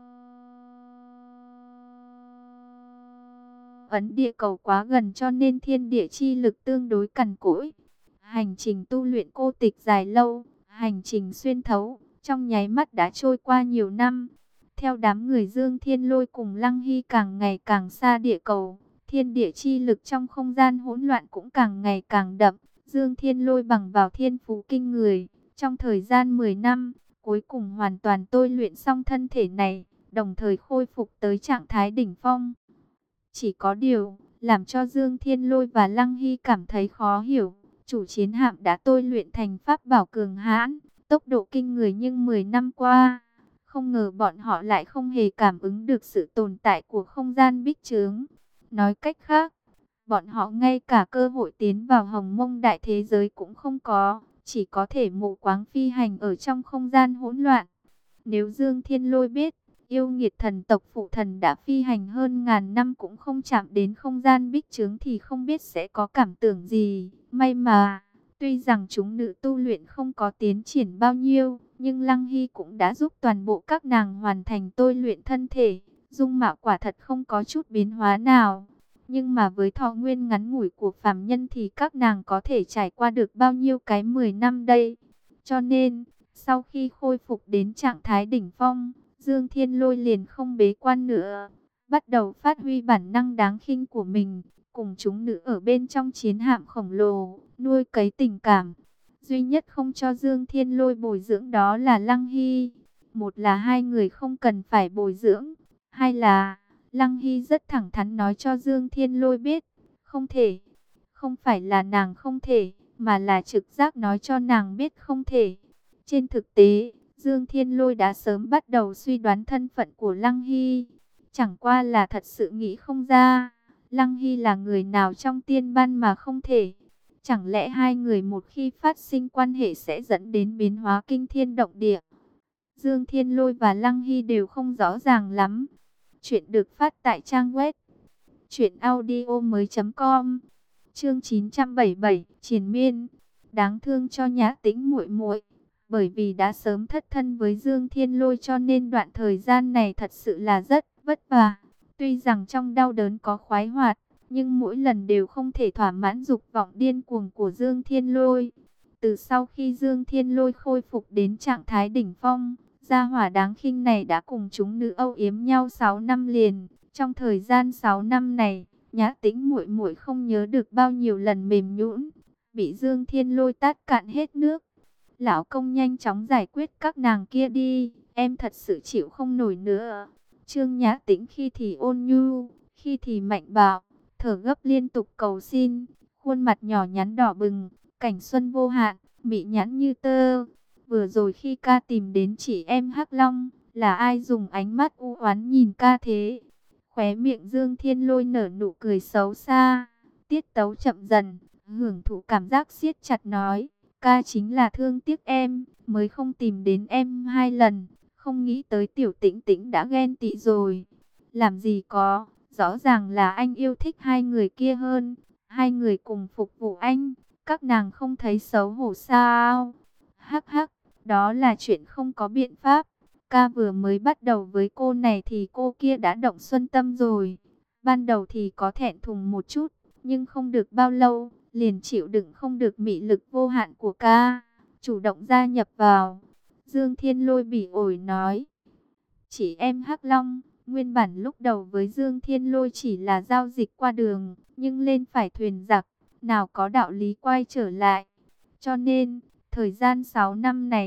ấn địa cầu quá gần cho nên thiên địa chi lực tương đối cằn cỗi. Hành trình tu luyện cô tịch dài lâu, hành trình xuyên thấu, trong nháy mắt đã trôi qua nhiều năm. Theo đám người Dương Thiên Lôi cùng Lăng Hy càng ngày càng xa địa cầu, thiên địa chi lực trong không gian hỗn loạn cũng càng ngày càng đậm. Dương Thiên Lôi bằng vào thiên phú kinh người, trong thời gian mười năm, cuối cùng hoàn toàn tôi luyện xong thân thể này, đồng thời khôi phục tới trạng thái đỉnh phong. Chỉ có điều, làm cho Dương Thiên Lôi và Lăng Hy cảm thấy khó hiểu, chủ chiến hạm đã tôi luyện thành pháp bảo cường hãn, tốc độ kinh người nhưng mười năm qua, không ngờ bọn họ lại không hề cảm ứng được sự tồn tại của không gian bích trướng. Nói cách khác, bọn họ ngay cả cơ hội tiến vào hồng mông đại thế giới cũng không có, chỉ có thể mù quáng phi hành ở trong không gian hỗn loạn. Nếu Dương Thiên Lôi biết, yêu nghiệt thần tộc phụ thần đã phi hành hơn ngàn năm cũng không chạm đến không gian bích trướng thì không biết sẽ có cảm tưởng gì. May mà, tuy rằng chúng nữ tu luyện không có tiến triển bao nhiêu, nhưng Lăng Hy cũng đã giúp toàn bộ các nàng hoàn thành tôi luyện thân thể. Dung mạo quả thật không có chút biến hóa nào. Nhưng mà với thọ nguyên ngắn ngủi của phàm nhân thì các nàng có thể trải qua được bao nhiêu cái mười năm đây. Cho nên, sau khi khôi phục đến trạng thái đỉnh phong, Dương Thiên Lôi liền không bế quan nữa, bắt đầu phát huy bản năng đáng khinh của mình, cùng chúng nữ ở bên trong chiến hạm khổng lồ, nuôi cấy tình cảm. Duy nhất không cho Dương Thiên Lôi bồi dưỡng đó là Lăng Hy. Một là hai người không cần phải bồi dưỡng, hai là Lăng Hy rất thẳng thắn nói cho Dương Thiên Lôi biết, không thể. Không phải là nàng không thể, mà là trực giác nói cho nàng biết không thể. Trên thực tế, Dương Thiên Lôi đã sớm bắt đầu suy đoán thân phận của Lăng Hy. Chẳng qua là thật sự nghĩ không ra, Lăng Hy là người nào trong tiên ban mà không thể. Chẳng lẽ hai người một khi phát sinh quan hệ sẽ dẫn đến biến hóa kinh thiên động địa? Dương Thiên Lôi và Lăng Hy đều không rõ ràng lắm. Chuyện được phát tại trang web truyện audio mới chấm com. Chương chín trăm bảy mươi bảy, Triền Miên. Đáng thương cho Nhã Tĩnh muội muội, bởi vì đã sớm thất thân với Dương Thiên Lôi cho nên đoạn thời gian này thật sự là rất vất vả. Tuy rằng trong đau đớn có khoái hoạt, nhưng mỗi lần đều không thể thỏa mãn dục vọng điên cuồng của Dương Thiên Lôi. Từ sau khi Dương Thiên Lôi khôi phục đến trạng thái đỉnh phong, gia hỏa đáng khinh này đã cùng chúng nữ âu yếm nhau sáu năm liền. Trong thời gian sáu năm này, Nhã Tĩnh muội muội không nhớ được bao nhiêu lần mềm nhũn, bị Dương Thiên Lôi tát cạn hết nước. Lão công nhanh chóng giải quyết các nàng kia đi, em thật sự chịu không nổi nữa. Trương Nhã Tĩnh khi thì ôn nhu, khi thì mạnh bạo, thở gấp liên tục cầu xin, khuôn mặt nhỏ nhắn đỏ bừng, cảnh xuân vô hạn, mị nhãn như tơ. Vừa rồi khi ca tìm đến chị em Hắc Long, là ai dùng ánh mắt u oán nhìn ca thế? Khóe miệng Dương Thiên Lôi nở nụ cười xấu xa, tiết tấu chậm dần, hưởng thụ cảm giác siết chặt nói, ca chính là thương tiếc em, mới không tìm đến em hai lần, không nghĩ tới tiểu Tĩnh Tĩnh đã ghen tị rồi. Làm gì có, rõ ràng là anh yêu thích hai người kia hơn, hai người cùng phục vụ anh, các nàng không thấy xấu hổ sao? Hắc hắc, đó là chuyện không có biện pháp. Ca vừa mới bắt đầu với cô này thì cô kia đã động xuân tâm rồi. Ban đầu thì có thẹn thùng một chút, nhưng không được bao lâu, liền chịu đựng không được mị lực vô hạn của ca, chủ động gia nhập vào. Dương Thiên Lôi bỉ ổi nói, chỉ em Hắc Long, nguyên bản lúc đầu với Dương Thiên Lôi chỉ là giao dịch qua đường, nhưng lên phải thuyền giặc, nào có đạo lý quay trở lại. Cho nên, thời gian sáu năm này,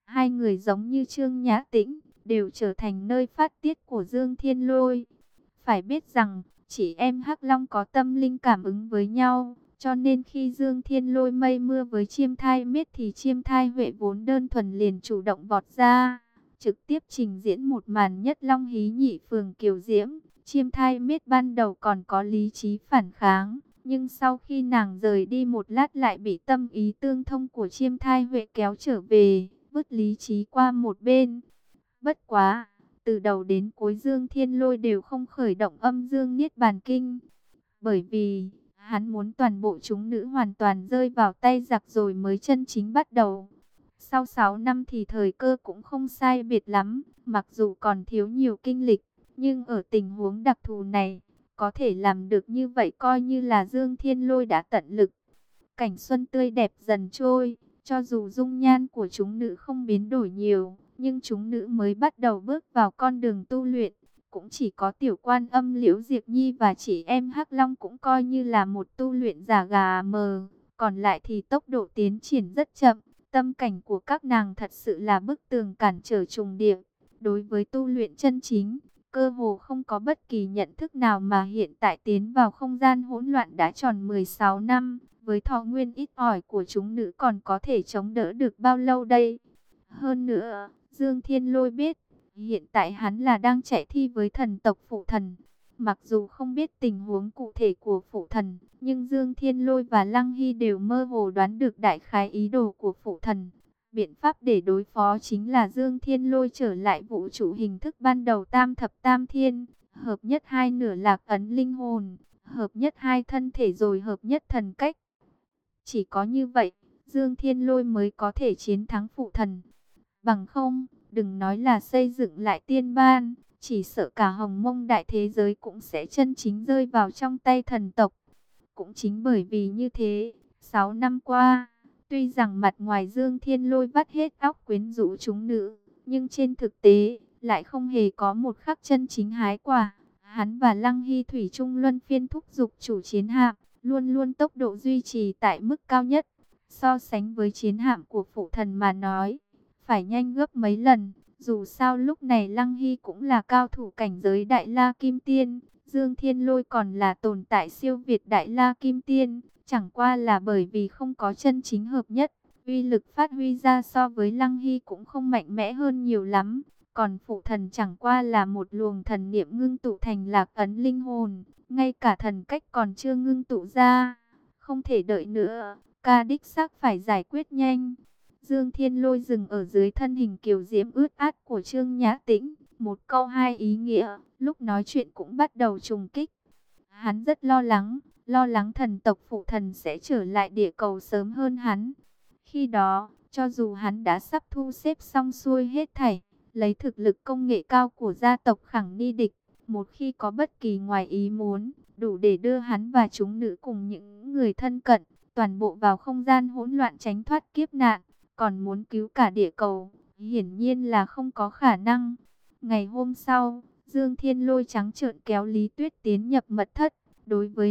Hai người giống như Trương Nhã Tĩnh, đều trở thành nơi phát tiết của Dương Thiên Lôi. Phải biết rằng, chị em Hắc Long có tâm linh cảm ứng với nhau, cho nên khi Dương Thiên Lôi mây mưa với Chiêm Thai Miết thì Chiêm Thai Huệ vốn đơn thuần liền chủ động vọt ra, trực tiếp trình diễn một màn nhất long hí nhị phường kiều diễm. Chiêm Thai Miết ban đầu còn có lý trí phản kháng, nhưng sau khi nàng rời đi một lát lại bị tâm ý tương thông của Chiêm Thai Huệ kéo trở về, vứt lý trí qua một bên. Bất quá, từ đầu đến cuối Dương Thiên Lôi đều không khởi động âm dương niết bàn kinh, bởi vì hắn muốn toàn bộ chúng nữ hoàn toàn rơi vào tay giặc rồi mới chân chính bắt đầu. Sau sáu năm thì thời cơ cũng không sai biệt lắm, mặc dù còn thiếu nhiều kinh lịch, nhưng ở tình huống đặc thù này, có thể làm được như vậy coi như là Dương Thiên Lôi đã tận lực. Cảnh xuân tươi đẹp dần trôi, cho dù dung nhan của chúng nữ không biến đổi nhiều, nhưng chúng nữ mới bắt đầu bước vào con đường tu luyện. Cũng chỉ có tiểu quan âm Liễu Diệp Nhi và chị em Hắc Long cũng coi như là một tu luyện giả gà mờ, còn lại thì tốc độ tiến triển rất chậm. Tâm cảnh của các nàng thật sự là bức tường cản trở trùng điệp. Đối với tu luyện chân chính, cơ hồ không có bất kỳ nhận thức nào mà hiện tại tiến vào không gian hỗn loạn đã tròn mười sáu năm. Với thọ nguyên ít ỏi của chúng nữ còn có thể chống đỡ được bao lâu đây? Hơn nữa, Dương Thiên Lôi biết, hiện tại hắn là đang chạy thi với thần tộc Phụ Thần. Mặc dù không biết tình huống cụ thể của Phụ Thần, nhưng Dương Thiên Lôi và Lăng Hy đều mơ hồ đoán được đại khái ý đồ của Phụ Thần. Biện pháp để đối phó chính là Dương Thiên Lôi trở lại vũ trụ hình thức ban đầu tam thập tam thiên, hợp nhất hai nửa lạc ấn linh hồn, hợp nhất hai thân thể rồi hợp nhất thần cách. Chỉ có như vậy, Dương Thiên Lôi mới có thể chiến thắng Phụ Thần. Bằng không, đừng nói là xây dựng lại tiên ban, chỉ sợ cả hồng mông đại thế giới cũng sẽ chân chính rơi vào trong tay thần tộc. Cũng chính bởi vì như thế, sáu năm qua, tuy rằng mặt ngoài Dương Thiên Lôi vắt hết óc quyến rũ chúng nữ, nhưng trên thực tế, lại không hề có một khắc chân chính hái quả. Hắn và Lăng Hy thủy chung luân phiên thúc giục chủ chiến hạm, luôn luôn tốc độ duy trì tại mức cao nhất. So sánh với chiến hạm của Phụ Thần mà nói, phải nhanh gấp mấy lần. Dù sao lúc này Lăng Hy cũng là cao thủ cảnh giới Đại La Kim Tiên, Dương Thiên Lôi còn là tồn tại siêu việt Đại La Kim Tiên. Chẳng qua là bởi vì không có chân chính hợp nhất, uy lực phát huy ra so với Lăng Hy cũng không mạnh mẽ hơn nhiều lắm. Còn Phụ Thần chẳng qua là một luồng thần niệm ngưng tụ thành lạc ấn linh hồn, ngay cả thần cách còn chưa ngưng tụ ra. Không thể đợi nữa, ca đích xác phải giải quyết nhanh. Dương Thiên Lôi dừng ở dưới thân hình kiều diễm ướt át của Trương Nhã Tĩnh, một câu hai ý nghĩa, lúc nói chuyện cũng bắt đầu trùng kích. Hắn rất lo lắng, lo lắng thần tộc Phụ Thần sẽ trở lại địa cầu sớm hơn hắn. Khi đó, cho dù hắn đã sắp thu xếp xong xuôi hết thảy, lấy thực lực công nghệ cao của gia tộc Khẳng Ni Địch, một khi có bất kỳ ngoài ý muốn, đủ để đưa hắn và chúng nữ cùng những người thân cận, toàn bộ vào không gian hỗn loạn tránh thoát kiếp nạn. Còn muốn cứu cả địa cầu, hiển nhiên là không có khả năng. Ngày hôm sau, Dương Thiên Lôi trắng trợn kéo Lý Tuyết tiến nhập mật thất. Đối với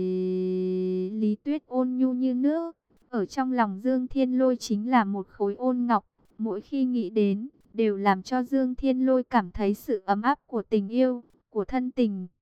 Lý Tuyết ôn nhu như nước, ở trong lòng Dương Thiên Lôi chính là một khối ôn ngọc. Mỗi khi nghĩ đến, đều làm cho Dương Thiên Lôi cảm thấy sự ấm áp của tình yêu, của thân tình.